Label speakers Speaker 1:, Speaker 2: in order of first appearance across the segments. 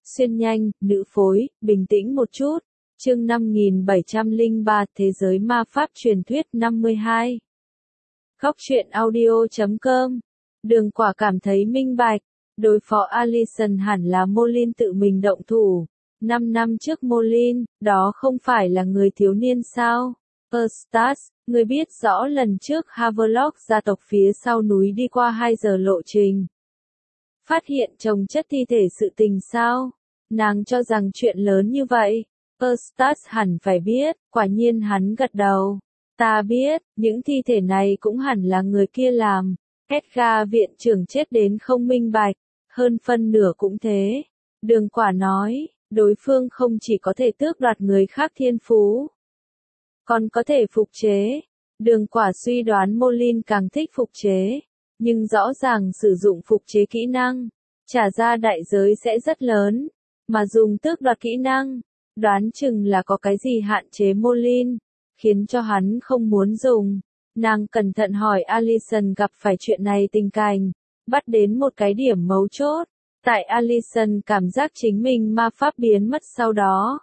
Speaker 1: Xuyên nhanh, nữ phối, bình tĩnh một chút. Chương 5703 Thế giới ma pháp truyền thuyết 52. Góc truyện audio.com. Đường Quả cảm thấy minh bạch, đối phó Alicent hẳn là Moulin tự mình động thủ. 5 năm trước Moulin, đó không phải là người thiếu niên sao? Eustace, người biết rõ lần trước Havelock gia tộc phía sau núi đi qua 2 giờ lộ trình. Phát hiện chồng chất thi thể sự tình sao? Nàng cho rằng chuyện lớn như vậy. Eustace hẳn phải biết, quả nhiên hắn gật đầu. Ta biết, những thi thể này cũng hẳn là người kia làm. Edgar viện trưởng chết đến không minh bạch, hơn phân nửa cũng thế. Đường Quả nói, đối phương không chỉ có thể tước đoạt người khác thiên phú, còn có thể phục chế. Đường Quả suy đoán Moulin càng thích phục chế, nhưng rõ ràng sử dụng phục chế kỹ năng, trả ra đại giới sẽ rất lớn, mà dùng tước đoạt kỹ năng, đoán chừng là có cái gì hạn chế Moulin, khiến cho hắn không muốn dùng. Nàng cẩn thận hỏi Alicent gặp phải chuyện này tình cảnh, bắt đến một cái điểm mấu chốt, tại Alicent cảm giác chính mình ma pháp biến mất sau đó.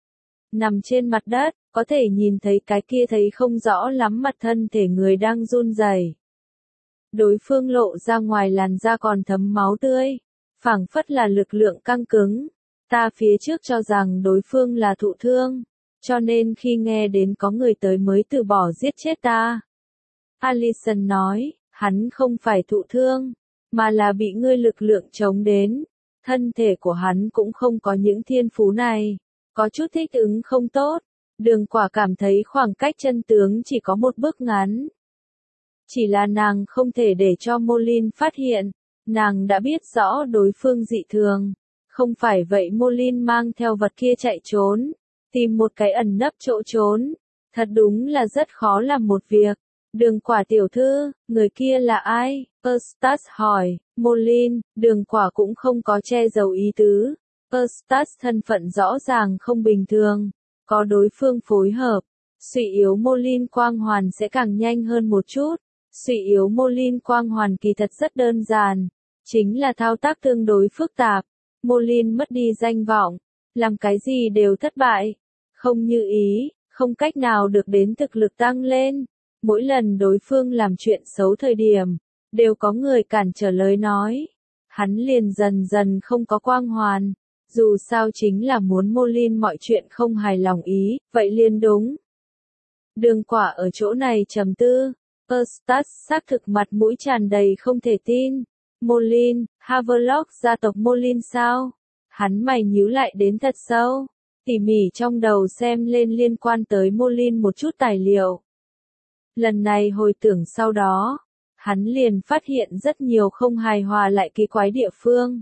Speaker 1: Nằm trên mặt đất, có thể nhìn thấy cái kia thấy không rõ lắm mặt thân thể người đang run rẩy. Đối phương lộ ra ngoài làn da còn thấm máu tươi, phảng phất là lực lượng căng cứng. Ta phía trước cho rằng đối phương là thụ thương, cho nên khi nghe đến có người tới mới từ bỏ giết chết ta. Alicent nói, hắn không phải thụ thương, mà là bị ngươi lực lượng chống đến. Thân thể của hắn cũng không có những thiên phú này, có chút thích ứng không tốt. Đường Quả cảm thấy khoảng cách chân tướng chỉ có một bước ngắn. Chỉ là nàng không thể để cho Moulin phát hiện, nàng đã biết rõ đối phương dị thường. Không phải vậy Moulin mang theo vật kia chạy trốn, tìm một cái ẩn nấp chỗ trốn. Thật đúng là rất khó làm một việc. Đường Quả tiểu thư, người kia là ai? Eustace hỏi. Moulin, Đường Quả cũng không có che giấu ý tứ. Eustace thân phận rõ ràng không bình thường, có đối phương phối hợp, suy yếu Moulin quang hoàn sẽ càng nhanh hơn một chút. Suy yếu Moulin quang hoàn kỳ thật rất đơn giản, chính là thao tác tương đối phức tạp. Moulin mất đi danh vọng, làm cái gì đều thất bại, không như ý, không cách nào được đến thực lực tăng lên. Mỗi lần đối phương làm chuyện xấu thời điểm, đều có người cản trở lời nói. Hắn liền dần dần không có quang hoàn, dù sao chính là muốn Moulin mọi chuyện không hài lòng ý, vậy liền đúng. Đường Quả ở chỗ này trầm tư, Eustace xác thực mặt mũi tràn đầy không thể tin. Moulin, Havelock gia tộc Moulin sao? Hắn mày nhíu lại đến thật sâu, tỉ mỉ trong đầu xem lên liên quan tới Moulin một chút tài liệu. Lần này hồi tưởng sau đó, hắn liền phát hiện rất nhiều không hài hòa lại kỳ quái địa phương.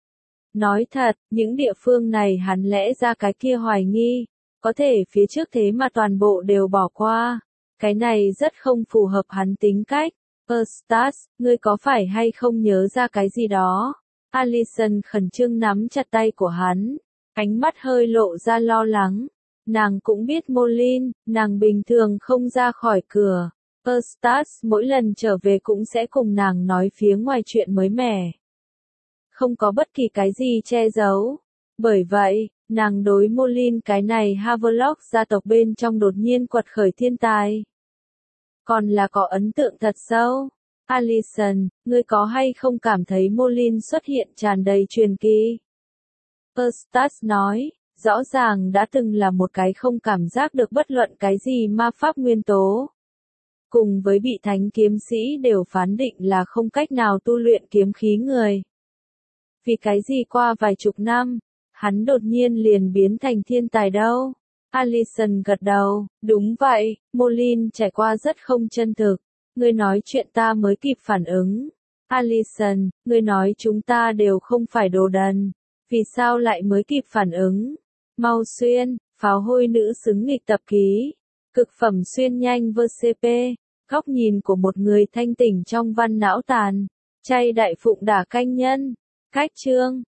Speaker 1: Nói thật, những địa phương này hắn lẽ ra cái kia hoài nghi, có thể phía trước thế mà toàn bộ đều bỏ qua. Cái này rất không phù hợp hắn tính cách. Eustace, ngươi có phải hay không nhớ ra cái gì đó? Alicent khẩn trương nắm chặt tay của hắn, ánh mắt hơi lộ ra lo lắng. Nàng cũng biết Moulin, nàng bình thường không ra khỏi cửa. Eustace mỗi lần trở về cũng sẽ cùng nàng nói phía ngoài chuyện mới mẻ. Không có bất kỳ cái gì che giấu. Bởi vậy, nàng đối Moulin cái này Havelock gia tộc bên trong đột nhiên quật khởi thiên tài, còn là có ấn tượng thật sâu. Alicent, ngươi có hay không cảm thấy Moulin xuất hiện tràn đầy truyền kỳ? Eustace nói, rõ ràng đã từng là một cái không cảm giác được bất luận cái gì ma pháp nguyên tố. Cùng với bị thánh kiếm sĩ đều phán định là không cách nào tu luyện kiếm khí người. Vì cái gì qua vài chục năm, hắn đột nhiên liền biến thành thiên tài đâu? Alicent gật đầu, đúng vậy, Moulin trải qua rất không chân thực. Ngươi nói chuyện ta mới kịp phản ứng. Alicent, ngươi nói chúng ta đều không phải đồ đần. Vì sao lại mới kịp phản ứng? Mau xuyên, pháo hôi nữ xứng nghịch tập ký. Cực phẩm xuyên nhanh VCP. Góc nhìn của một người thanh tỉnh trong văn não tàn. Chay đại phụng đả canh nhân. Cách chương.